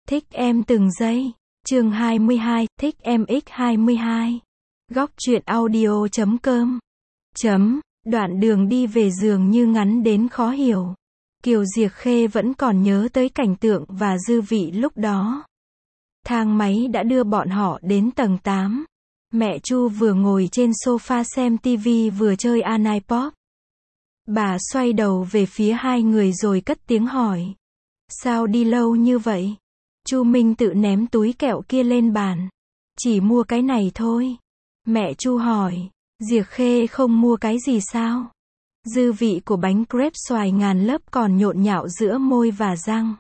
Thích em từng giây. Chương 22, thích em x22. Góc truyện audio.com. Đoạn đường đi về dường như ngắn đến khó hiểu. Kiều Diệc Khê vẫn còn nhớ tới cảnh tượng và dư vị lúc đó. Thang máy đã đưa bọn họ đến tầng 8. Mẹ Chu vừa ngồi trên sofa xem TV vừa chơi iPod. Bà xoay đầu về phía hai người rồi cất tiếng hỏi. Sao đi lâu như vậy? Chu Minh tự ném túi kẹo kia lên bàn. Chỉ mua cái này thôi. Mẹ Chu hỏi. Diệc Khê không mua cái gì sao? Dư vị của bánh crepe xoài ngàn lớp còn nhộn nhạo giữa môi và răng.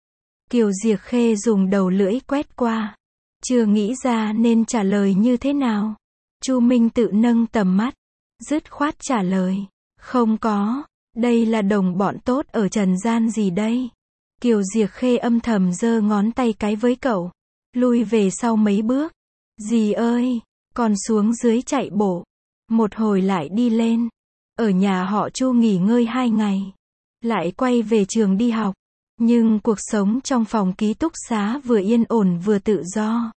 Kiều Diệc Khê dùng đầu lưỡi quét qua. Chưa nghĩ ra nên trả lời như thế nào. Chu Minh tự nâng tầm mắt. Dứt khoát trả lời. Không có. Đây là đồng bọn tốt ở trần gian gì đây? Kiều Diệc Khê âm thầm giơ ngón tay cái với cậu. Lui về sau mấy bước. Dì ơi! Con xuống dưới chạy bộ. Một hồi lại đi lên. Ở nhà họ Chu nghỉ ngơi 2 ngày. Lại quay về trường đi học. Nhưng cuộc sống trong phòng ký túc xá vừa yên ổn vừa tự do.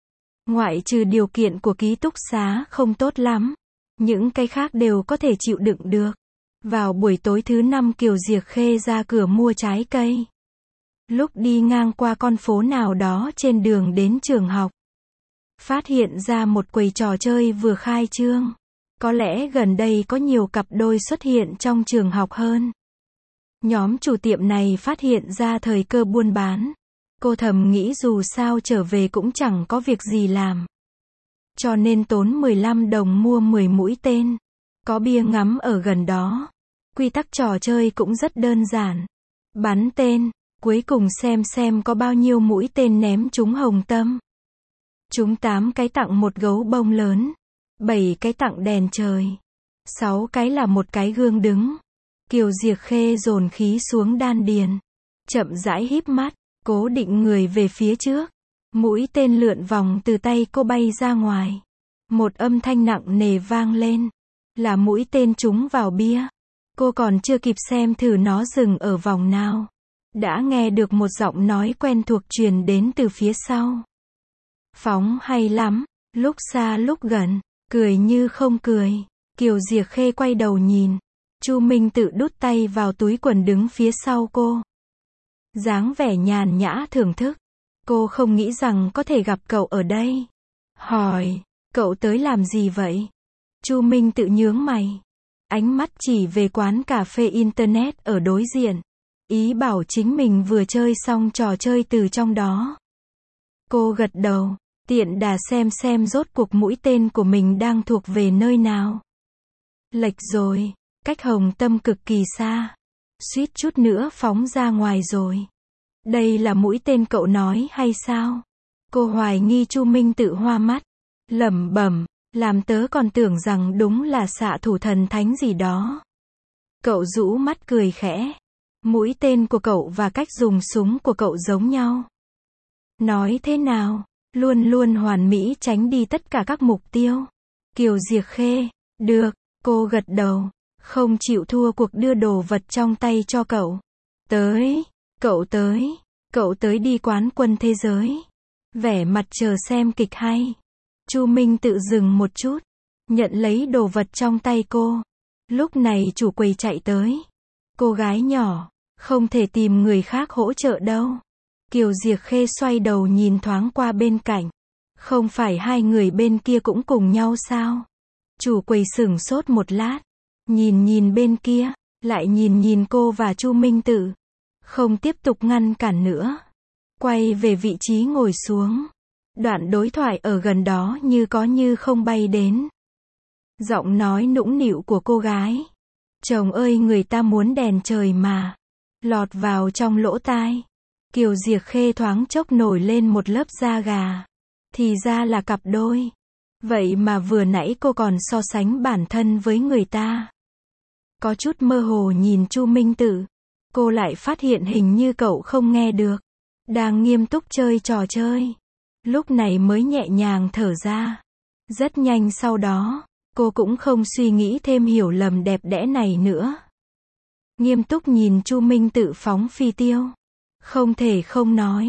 Ngoại trừ điều kiện của ký túc xá không tốt lắm. Những cái khác đều có thể chịu đựng được. Vào buổi tối thứ 5 Kiều Diệc Khê ra cửa mua trái cây. Lúc đi ngang qua con phố nào đó trên đường đến trường học. Phát hiện ra một quầy trò chơi vừa khai trương. Có lẽ gần đây có nhiều cặp đôi xuất hiện trong trường học hơn. Nhóm chủ tiệm này phát hiện ra thời cơ buôn bán. Cô thầm nghĩ dù sao trở về cũng chẳng có việc gì làm. Cho nên tốn 15 đồng mua 10 mũi tên. Có bia ngắm ở gần đó. Quy tắc trò chơi cũng rất đơn giản. Bắn tên, cuối cùng xem có bao nhiêu mũi tên ném trúng hồng tâm. Trúng 8 cái tặng một gấu bông lớn. 7 cái tặng đèn trời. 6 cái là một cái gương đứng. Kiều Diệc Khê dồn khí xuống đan điền. Chậm rãi híp mắt, cố định người về phía trước. Mũi tên lượn vòng từ tay cô bay ra ngoài. Một âm thanh nặng nề vang lên. Là mũi tên trúng vào bia. Cô còn chưa kịp xem thử nó dừng ở vòng nào. Đã nghe được một giọng nói quen thuộc truyền đến từ phía sau. Phóng hay lắm, lúc xa lúc gần, cười như không cười. Kiều Diệc Khê quay đầu nhìn. Chu Minh tự đút tay vào túi quần đứng phía sau cô. Dáng vẻ nhàn nhã thưởng thức. Cô không nghĩ rằng có thể gặp cậu ở đây. Hỏi, cậu tới làm gì vậy? Chu Minh tự nhướng mày. Ánh mắt chỉ về quán cà phê internet ở đối diện. Ý bảo chính mình vừa chơi xong trò chơi từ trong đó. Cô gật đầu, tiện đà xem rốt cuộc mũi tên của mình đang thuộc về nơi nào. Lệch rồi, cách hồng tâm cực kỳ xa. Suýt chút nữa phóng ra ngoài rồi. Đây là mũi tên cậu nói hay sao? Cô hoài nghi Chu Minh tự hoa mắt. Lẩm bẩm, làm tớ còn tưởng rằng đúng là xạ thủ thần thánh gì đó. Cậu rũ mắt cười khẽ. Mũi tên của cậu và cách dùng súng của cậu giống nhau. Nói thế nào? Luôn luôn hoàn mỹ tránh đi tất cả các mục tiêu. Kiều Diệc Khê, được, cô gật đầu, không chịu thua cuộc đưa đồ vật trong tay cho cậu. Cậu tới đi quán quân thế giới. Vẻ mặt chờ xem kịch hay. Chu Minh tự dừng một chút, nhận lấy đồ vật trong tay cô. Lúc này chủ quầy chạy tới. Cô gái nhỏ, không thể tìm người khác hỗ trợ đâu. Kiều Diệc Khê xoay đầu nhìn thoáng qua bên cạnh. Không phải hai người bên kia cũng cùng nhau sao? Chủ quầy sửng sốt một lát. Nhìn bên kia, lại nhìn cô và Chu Minh Tự. Không tiếp tục ngăn cản nữa. Quay về vị trí ngồi xuống. Đoạn đối thoại ở gần đó như có như không bay đến. Giọng nói nũng nịu của cô gái. Chồng ơi, người ta muốn đèn trời mà. Lọt vào trong lỗ tai. Kiều Diệc Khê thoáng chốc nổi lên một lớp da gà. Thì ra là cặp đôi. Vậy mà vừa nãy cô còn so sánh bản thân với người ta. Có chút mơ hồ nhìn Chu Minh Tự. Cô lại phát hiện hình như cậu không nghe được. Đang nghiêm túc chơi trò chơi. Lúc này mới nhẹ nhàng thở ra. Rất nhanh sau đó, cô cũng không suy nghĩ thêm hiểu lầm đẹp đẽ này nữa. Nghiêm túc nhìn Chu Minh Tự phóng phi tiêu. Không thể không nói,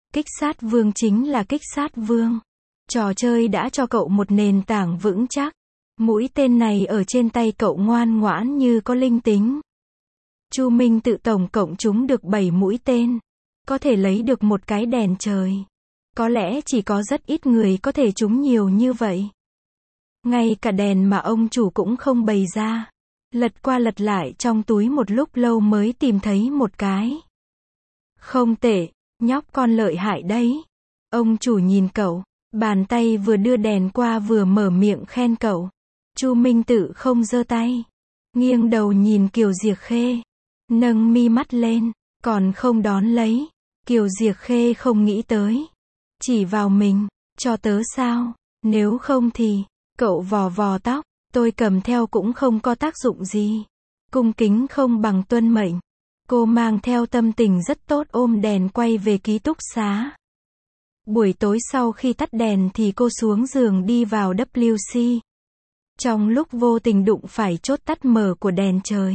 Kích sát vương chính là kích sát vương. Trò chơi đã cho cậu một nền tảng vững chắc. Mũi tên này ở trên tay cậu ngoan ngoãn như có linh tính. Chu Minh Tự tổng cộng trúng được 7 mũi tên. Có thể lấy được một cái đèn trời. Có lẽ chỉ có rất ít người có thể trúng nhiều như vậy. Ngay cả đèn mà ông chủ cũng không bày ra. Lật qua lật lại trong túi một lúc lâu mới tìm thấy một cái. Không tệ, nhóc con lợi hại đấy. Ông chủ nhìn cậu, bàn tay vừa đưa đèn qua vừa mở miệng khen cậu. Chu Minh Tự không giơ tay, nghiêng đầu nhìn Kiều Diệc Khê, nâng mi mắt lên, còn không đón lấy. Kiều Diệc Khê không nghĩ tới, chỉ vào mình, cho tớ sao, nếu không thì, cậu vò vò tóc, tôi cầm theo cũng không có tác dụng gì. Cung kính không bằng tuân mệnh. Cô mang theo tâm tình rất tốt ôm đèn quay về ký túc xá. Buổi tối sau khi tắt đèn thì cô xuống giường đi vào WC. Trong lúc vô tình đụng phải chốt tắt mở của đèn trời.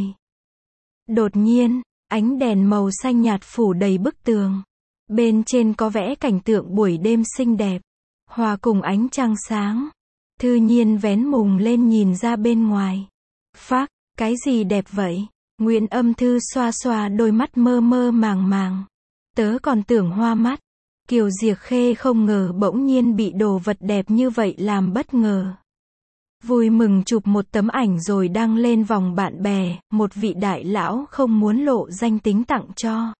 Đột nhiên, ánh đèn màu xanh nhạt phủ đầy bức tường. Bên trên có vẽ cảnh tượng buổi đêm xinh đẹp, hòa cùng ánh trăng sáng. Thư Nhiên vén mùng lên nhìn ra bên ngoài. Phác, cái gì đẹp vậy? Nguyễn Âm Thư xoa xoa đôi mắt mơ mơ màng màng. Tớ còn tưởng hoa mắt. Kiều Diệc Khê không ngờ bỗng nhiên bị đồ vật đẹp như vậy làm bất ngờ. Vui mừng chụp một tấm ảnh rồi đăng lên vòng bạn bè, một vị đại lão không muốn lộ danh tính tặng cho.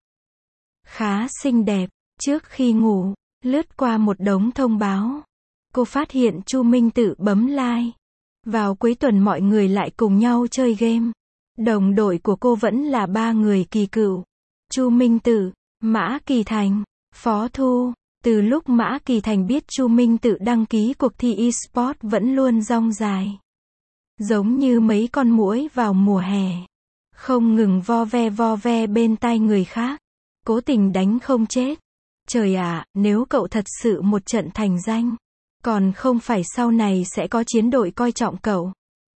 Khá xinh đẹp. Trước khi ngủ, lướt qua một đống thông báo. Cô phát hiện Chu Minh Tự bấm like. Vào cuối tuần mọi người lại cùng nhau chơi game. Đồng đội của cô vẫn là 3 người kỳ cựu. Chu Minh Tự, Mã Kỳ Thành, Phó Thu. Từ lúc Mã Kỳ Thành biết Chu Minh Tự đăng ký cuộc thi e-sport vẫn luôn rong dài. Giống như mấy con muỗi vào mùa hè. Không ngừng vo ve bên tai người khác. Cố tình đánh không chết. Trời ạ, nếu cậu thật sự một trận thành danh. Còn không phải sau này sẽ có chiến đội coi trọng cậu.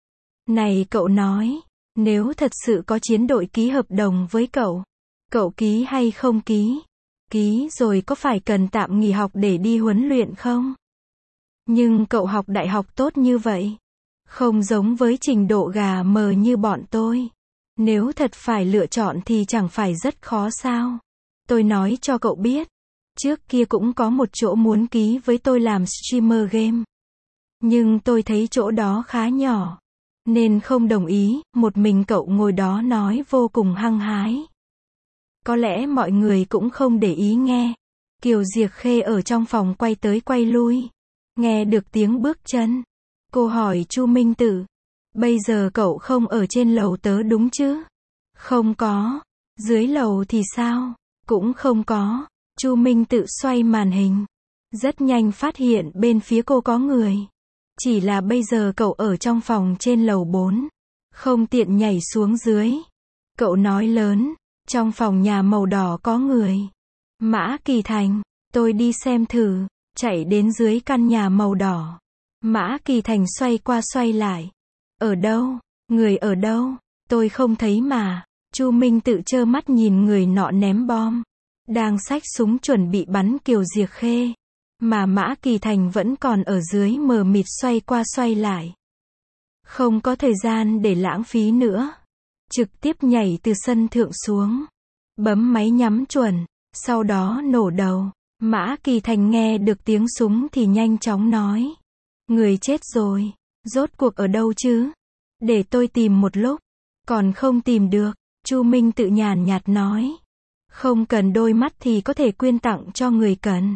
Này cậu nói, nếu thật sự có chiến đội ký hợp đồng với cậu, cậu ký hay không ký? Ký rồi có phải cần tạm nghỉ học để đi huấn luyện không? Nhưng cậu học đại học tốt như vậy, không giống với trình độ gà mờ như bọn tôi. Nếu thật phải lựa chọn thì chẳng phải rất khó sao? Tôi nói cho cậu biết, trước kia cũng có một chỗ muốn ký với tôi làm streamer game. Nhưng tôi thấy chỗ đó khá nhỏ, nên không đồng ý. Một mình cậu ngồi đó nói vô cùng hăng hái. Có lẽ mọi người cũng không để ý nghe. Kiều Diệc Khê ở trong phòng quay tới quay lui. Nghe được tiếng bước chân. Cô hỏi Chu Minh Tự. Bây giờ cậu không ở trên lầu tớ đúng chứ? Không có. Dưới lầu thì sao? Cũng không có. Chu Minh Tự xoay màn hình. Rất nhanh phát hiện bên phía cô có người. Chỉ là bây giờ cậu ở trong phòng trên lầu 4. Không tiện nhảy xuống dưới. Cậu nói lớn. Trong phòng nhà màu đỏ có người. Mã Kỳ Thành, tôi đi xem thử. Chạy đến dưới căn nhà màu đỏ. Mã Kỳ Thành xoay qua xoay lại. Ở đâu? Người ở đâu? Tôi không thấy mà. Chu Minh Tự trơ mắt nhìn người nọ ném bom. Đang xách súng chuẩn bị bắn Kiều Diệc Khê. Mà Mã Kỳ Thành vẫn còn ở dưới mờ mịt xoay qua xoay lại. Không có thời gian để lãng phí nữa. Trực tiếp nhảy từ sân thượng xuống. Bấm máy nhắm chuẩn. Sau đó nổ đầu. Mã Kỳ Thành nghe được tiếng súng thì nhanh chóng nói. Người chết rồi. Rốt cuộc ở đâu chứ? Để tôi tìm một lúc. Còn không tìm được. Chu Minh Tự nhàn nhạt nói. Không cần đôi mắt thì có thể quyên tặng cho người cần.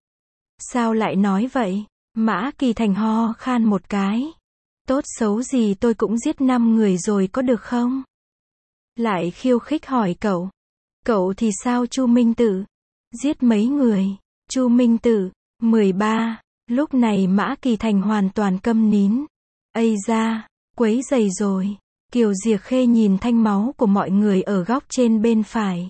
Sao lại nói vậy? Mã Kỳ Thành ho khan một cái. Tốt xấu gì tôi cũng giết 5 người rồi có được không? Lại khiêu khích hỏi cậu. Cậu thì sao Chu Minh Tự? Giết mấy người? Chu Minh Tự, 13. Lúc này Mã Kỳ Thành hoàn toàn câm nín. Ây da, quấy rầy rồi. Kiều Diệc Khê nhìn thanh máu của mọi người ở góc trên bên phải.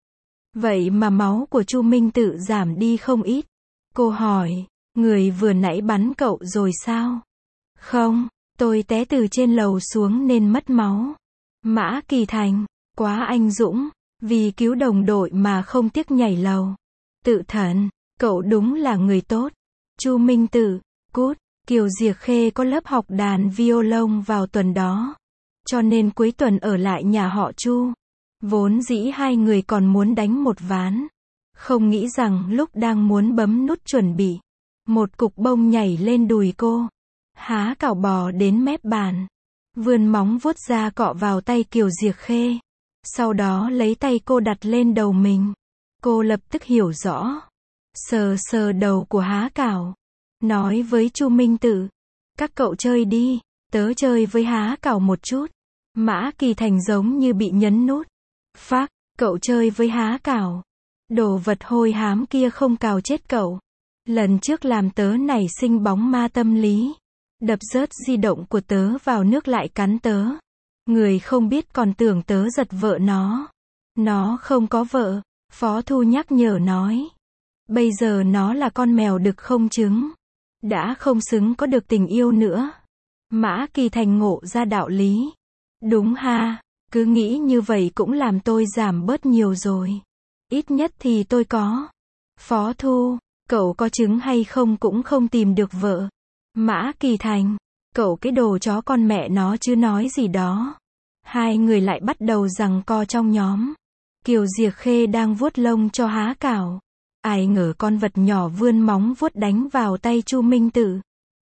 Vậy mà máu của Chu Minh Tự giảm đi không ít. Cô hỏi, người vừa nãy bắn cậu rồi sao? Không, tôi té từ trên lầu xuống nên mất máu. Mã Kỳ Thành, quá anh dũng, vì cứu đồng đội mà không tiếc nhảy lầu. Tự thận, Cậu đúng là người tốt. Chu Minh Tự, cút. Kiều Diệc Khê có lớp học đàn violon vào tuần đó, cho nên cuối tuần ở lại nhà họ Chu. Vốn dĩ hai người còn muốn đánh một ván. Không nghĩ rằng lúc đang muốn bấm nút chuẩn bị, một cục bông nhảy lên đùi cô. Há Cảo bò đến mép bàn, vươn móng vuốt ra cọ vào tay Kiều Diệc Khê. Sau đó lấy tay cô đặt lên đầu mình. Cô lập tức hiểu rõ. Sờ sờ đầu của Há Cảo, nói với Chu Minh Tự, các cậu chơi đi, tớ chơi với Há Cảo một chút. Mã Kỳ Thành giống như bị nhấn nút. Phác, cậu chơi với Há Cảo. Đồ vật hôi hám kia không cào chết cậu. Lần trước làm tớ nảy sinh bóng ma tâm lý. Đập rớt di động của tớ vào nước lại cắn tớ. Người không biết còn tưởng tớ giật vợ nó. Nó không có vợ, Phó Thu nhắc nhở nói. Bây giờ nó là con mèo đực không trứng. Đã không xứng có được tình yêu nữa. Mã Kỳ Thành ngộ ra đạo lý. Đúng ha, cứ nghĩ như vậy cũng làm tôi giảm bớt nhiều rồi. Ít nhất thì tôi có. Phó Thu, cậu có trứng hay không cũng không tìm được vợ. Mã Kỳ Thành, cậu cái đồ chó con mẹ nó chứ nói gì đó. Hai người lại bắt đầu giằng co trong nhóm. Kiều Diệc Khê đang vuốt lông cho Há Cảo. Ai ngờ con vật nhỏ vươn móng vuốt đánh vào tay Chu Minh Tự.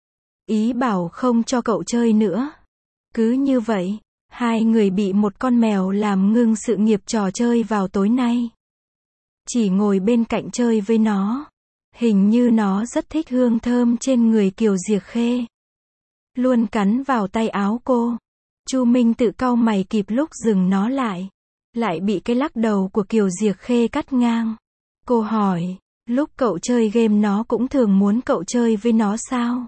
Ý bảo không cho cậu chơi nữa. Cứ như vậy, hai người bị một con mèo làm ngưng sự nghiệp trò chơi vào tối nay. Chỉ ngồi bên cạnh chơi với nó. Hình như nó rất thích hương thơm trên người Kiều Diệc Khê. Luôn cắn vào tay áo cô. Chu Minh Tự cau mày kịp lúc dừng nó lại. Lại bị cái lắc đầu của Kiều Diệc Khê cắt ngang. Cô hỏi, lúc cậu chơi game nó cũng thường muốn cậu chơi với nó sao?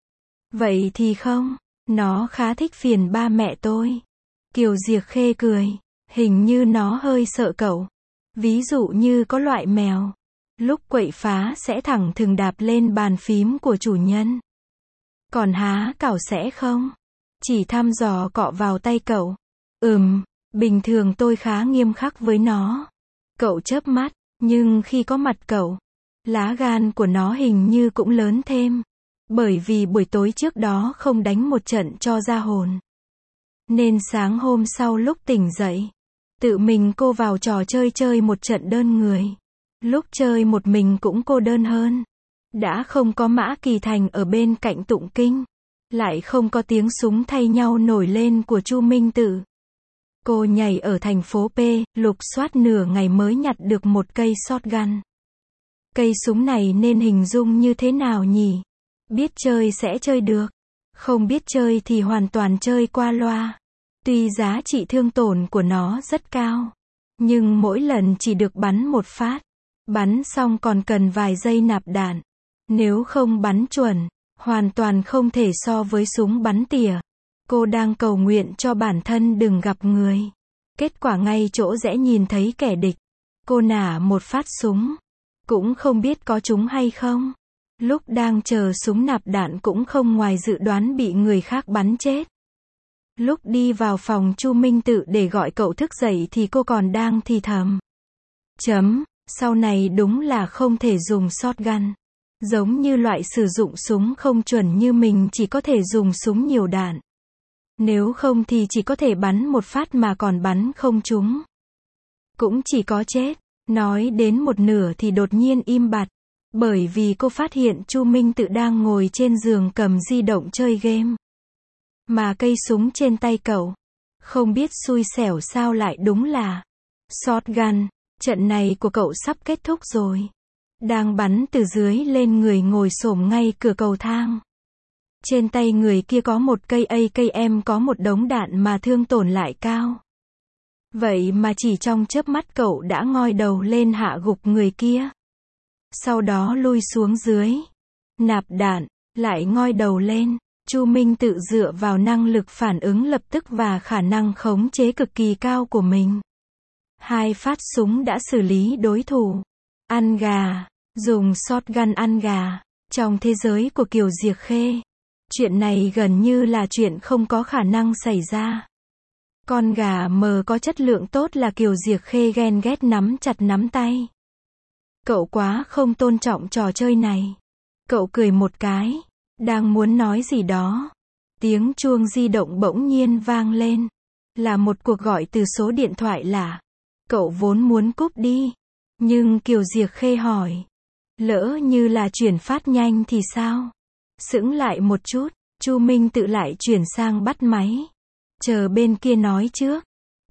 Vậy thì không, nó khá thích phiền ba mẹ tôi. Kiều Diệc Khê cười, hình như nó hơi sợ cậu. Ví dụ như có loại mèo, lúc quậy phá sẽ thẳng thừng đạp lên bàn phím của chủ nhân. Còn Há Cảo sẽ không, chỉ thăm dò cọ vào tay cậu. Bình thường tôi khá nghiêm khắc với nó. Cậu chớp mắt, nhưng khi có mặt cậu, lá gan của nó hình như cũng lớn thêm. Bởi vì buổi tối trước đó không đánh một trận cho ra hồn. Nên sáng hôm sau lúc tỉnh dậy, tự mình cô vào trò chơi một trận đơn người. Lúc chơi một mình cũng cô đơn hơn. Đã không có Mã Kỳ Thành ở bên cạnh tụng kinh. Lại không có tiếng súng thay nhau nổi lên của Chu Minh Tự. Cô nhảy ở thành phố P, lục soát nửa ngày mới nhặt được một cây shotgun. Cây súng này nên hình dung như thế nào nhỉ? Biết chơi sẽ chơi được. Không biết chơi thì hoàn toàn chơi qua loa. Tuy giá trị thương tổn của nó rất cao. Nhưng mỗi lần chỉ được bắn một phát. Bắn xong còn cần vài giây nạp đạn. Nếu không bắn chuẩn, hoàn toàn không thể so với súng bắn tỉa. Cô đang cầu nguyện cho bản thân đừng gặp người. Kết quả ngay chỗ rẽ nhìn thấy kẻ địch. Cô nả một phát súng. Cũng không biết có trúng hay không. Lúc đang chờ súng nạp đạn cũng không ngoài dự đoán bị người khác bắn chết. Lúc đi vào phòng Chu Minh Tự để gọi cậu thức dậy thì cô còn đang thì thầm. Sau này đúng là không thể dùng shotgun. Giống như loại sử dụng súng không chuẩn như mình chỉ có thể dùng súng nhiều đạn. Nếu không thì chỉ có thể bắn một phát mà còn bắn không trúng. Cũng chỉ có chết. Nói đến một nửa thì đột nhiên im bặt. Bởi vì cô phát hiện Chu Minh Tự đang ngồi trên giường cầm di động chơi game. Mà cây súng trên tay cậu, không biết xui xẻo sao lại đúng là shotgun. Trận này của cậu sắp kết thúc rồi. Đang bắn từ dưới lên người ngồi xổm ngay cửa cầu thang. Trên tay người kia có một cây AKM có một đống đạn mà thương tổn lại cao. Vậy mà chỉ trong chớp mắt cậu đã ngoi đầu lên hạ gục người kia. Sau đó lui xuống dưới. Nạp đạn, lại ngoi đầu lên. Chu Minh Tự dựa vào năng lực phản ứng lập tức và khả năng khống chế cực kỳ cao của mình. 2 phát súng đã xử lý đối thủ. Ăn gà. Dùng shotgun ăn gà. Trong thế giới của Kiều Diệc Khê, chuyện này gần như là chuyện không có khả năng xảy ra. Con gà mờ có chất lượng tốt là Kiều Diệc Khê ghen ghét nắm chặt nắm tay. Cậu quá không tôn trọng trò chơi này. Cậu cười một cái, đang muốn nói gì đó. Tiếng chuông di động bỗng nhiên vang lên. Là một cuộc gọi từ số điện thoại lạ. Cậu vốn muốn cúp đi. Nhưng Kiều Diệc Khê hỏi. Lỡ như là chuyển phát nhanh thì sao? Sững lại một chút, Chu Minh Tự lại chuyển sang bắt máy. Chờ bên kia nói trước.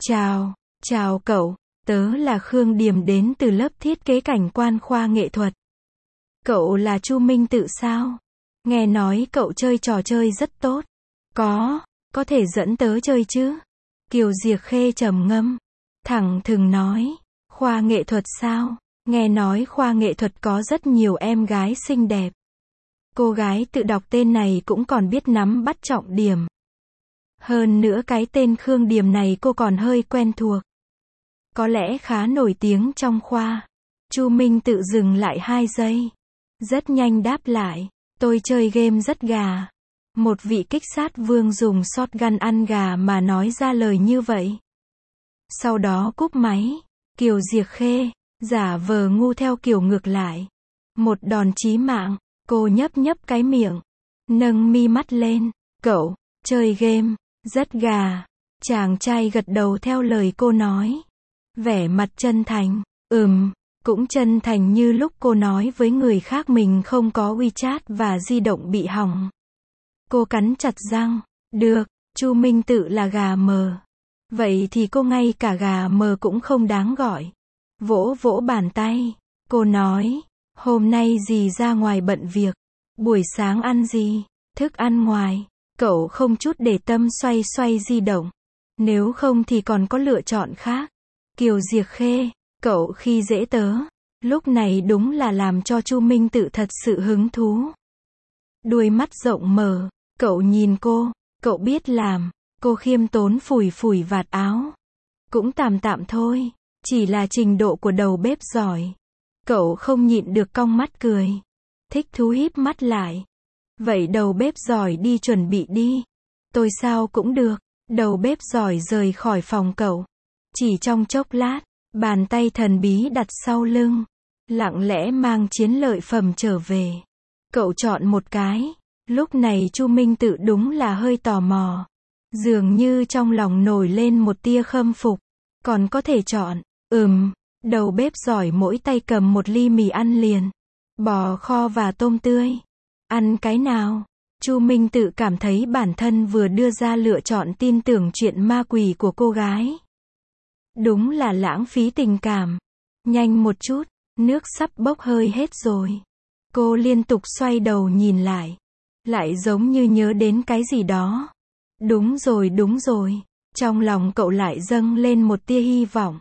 Chào cậu, tớ là Khương Điềm đến từ lớp thiết kế cảnh quan khoa nghệ thuật. Cậu là Chu Minh Tự sao? Nghe nói cậu chơi trò chơi rất tốt. Có thể dẫn tớ chơi chứ? Kiều Diệc Khê trầm ngâm, thẳng thừng nói, khoa nghệ thuật sao? Nghe nói khoa nghệ thuật có rất nhiều em gái xinh đẹp. Cô gái tự đọc tên này cũng còn biết nắm bắt trọng điểm. Hơn nữa cái tên Khương Điềm này cô còn hơi quen thuộc. Có lẽ khá nổi tiếng trong khoa. Chu Minh Tự dừng lại 2 giây. Rất nhanh đáp lại, tôi chơi game rất gà. Một vị kích sát vương dùng shotgun ăn gà mà nói ra lời như vậy. Sau đó cúp máy, Kiều Diệc Khê giả vờ ngu theo kiểu ngược lại. Một đòn chí mạng, cô nhấp cái miệng, nâng mi mắt lên, cậu, chơi game, rất gà. Chàng trai gật đầu theo lời cô nói. Vẻ mặt chân thành, cũng chân thành như lúc cô nói với người khác mình không có WeChat và di động bị hỏng. Cô cắn chặt răng, được, Chu Minh Tự là gà mờ. Vậy thì cô ngay cả gà mờ cũng không đáng gọi. Vỗ vỗ bàn tay, cô nói, hôm nay dì ra ngoài bận việc. Buổi sáng ăn gì? Thức ăn ngoài. Cậu không chút để tâm xoay di động. Nếu không thì còn có lựa chọn khác. Kiều Diệc Khê, cậu khi dễ tớ. Lúc này đúng là làm cho Chu Minh Tự thật sự hứng thú. Đuôi mắt rộng mở, cậu nhìn cô, cậu biết làm. Cô khiêm tốn phủi vạt áo. Cũng tạm thôi, chỉ là trình độ của đầu bếp giỏi. Cậu không nhịn được cong mắt cười. Thích thú híp mắt lại. Vậy đầu bếp giỏi đi chuẩn bị đi. Tôi sao cũng được. Đầu bếp giỏi rời khỏi phòng cậu. Chỉ trong chốc lát, bàn tay thần bí đặt sau lưng. Lặng lẽ mang chiến lợi phẩm trở về. Cậu chọn một cái. Lúc này Chu Minh Tự đúng là hơi tò mò. Dường như trong lòng nổi lên một tia khâm phục. Còn có thể chọn. Đầu bếp giỏi mỗi tay cầm một ly mì ăn liền. Bò kho và tôm tươi. Ăn cái nào? Chu Minh Tự cảm thấy bản thân vừa đưa ra lựa chọn tin tưởng chuyện ma quỷ của cô gái. Đúng là lãng phí tình cảm. Nhanh một chút, nước sắp bốc hơi hết rồi. Cô liên tục xoay đầu nhìn lại. Lại giống như nhớ đến cái gì đó. Đúng rồi. Trong lòng cậu lại dâng lên một tia hy vọng.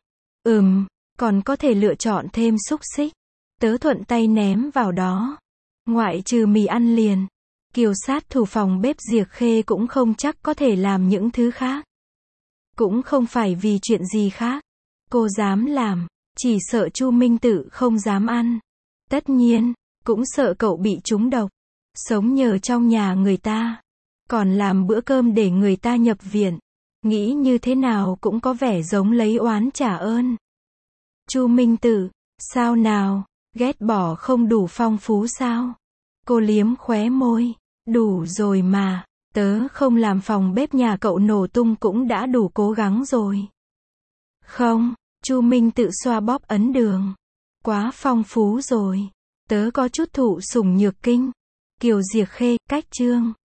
Còn có thể lựa chọn thêm xúc xích. Tớ thuận tay ném vào đó. Ngoại trừ mì ăn liền. Kiều sát thủ phòng bếp Diệc Khê cũng không chắc có thể làm những thứ khác. Cũng không phải vì chuyện gì khác. Cô dám làm, chỉ sợ Chu Minh Tự không dám ăn. Tất nhiên, cũng sợ cậu bị trúng độc. Sống nhờ trong nhà người ta. Còn làm bữa cơm để người ta nhập viện. Nghĩ như thế nào cũng có vẻ giống lấy oán trả ơn. Chu Minh Tự, sao nào, ghét bỏ không đủ phong phú sao? Cô liếm khóe môi, đủ rồi mà, tớ không làm phòng bếp nhà cậu nổ tung cũng đã đủ cố gắng rồi. Không, Chu Minh Tự xoa bóp ấn đường. Quá phong phú rồi, tớ có chút thụ sủng nhược kinh. Kiều Diệc Khê, cách chương.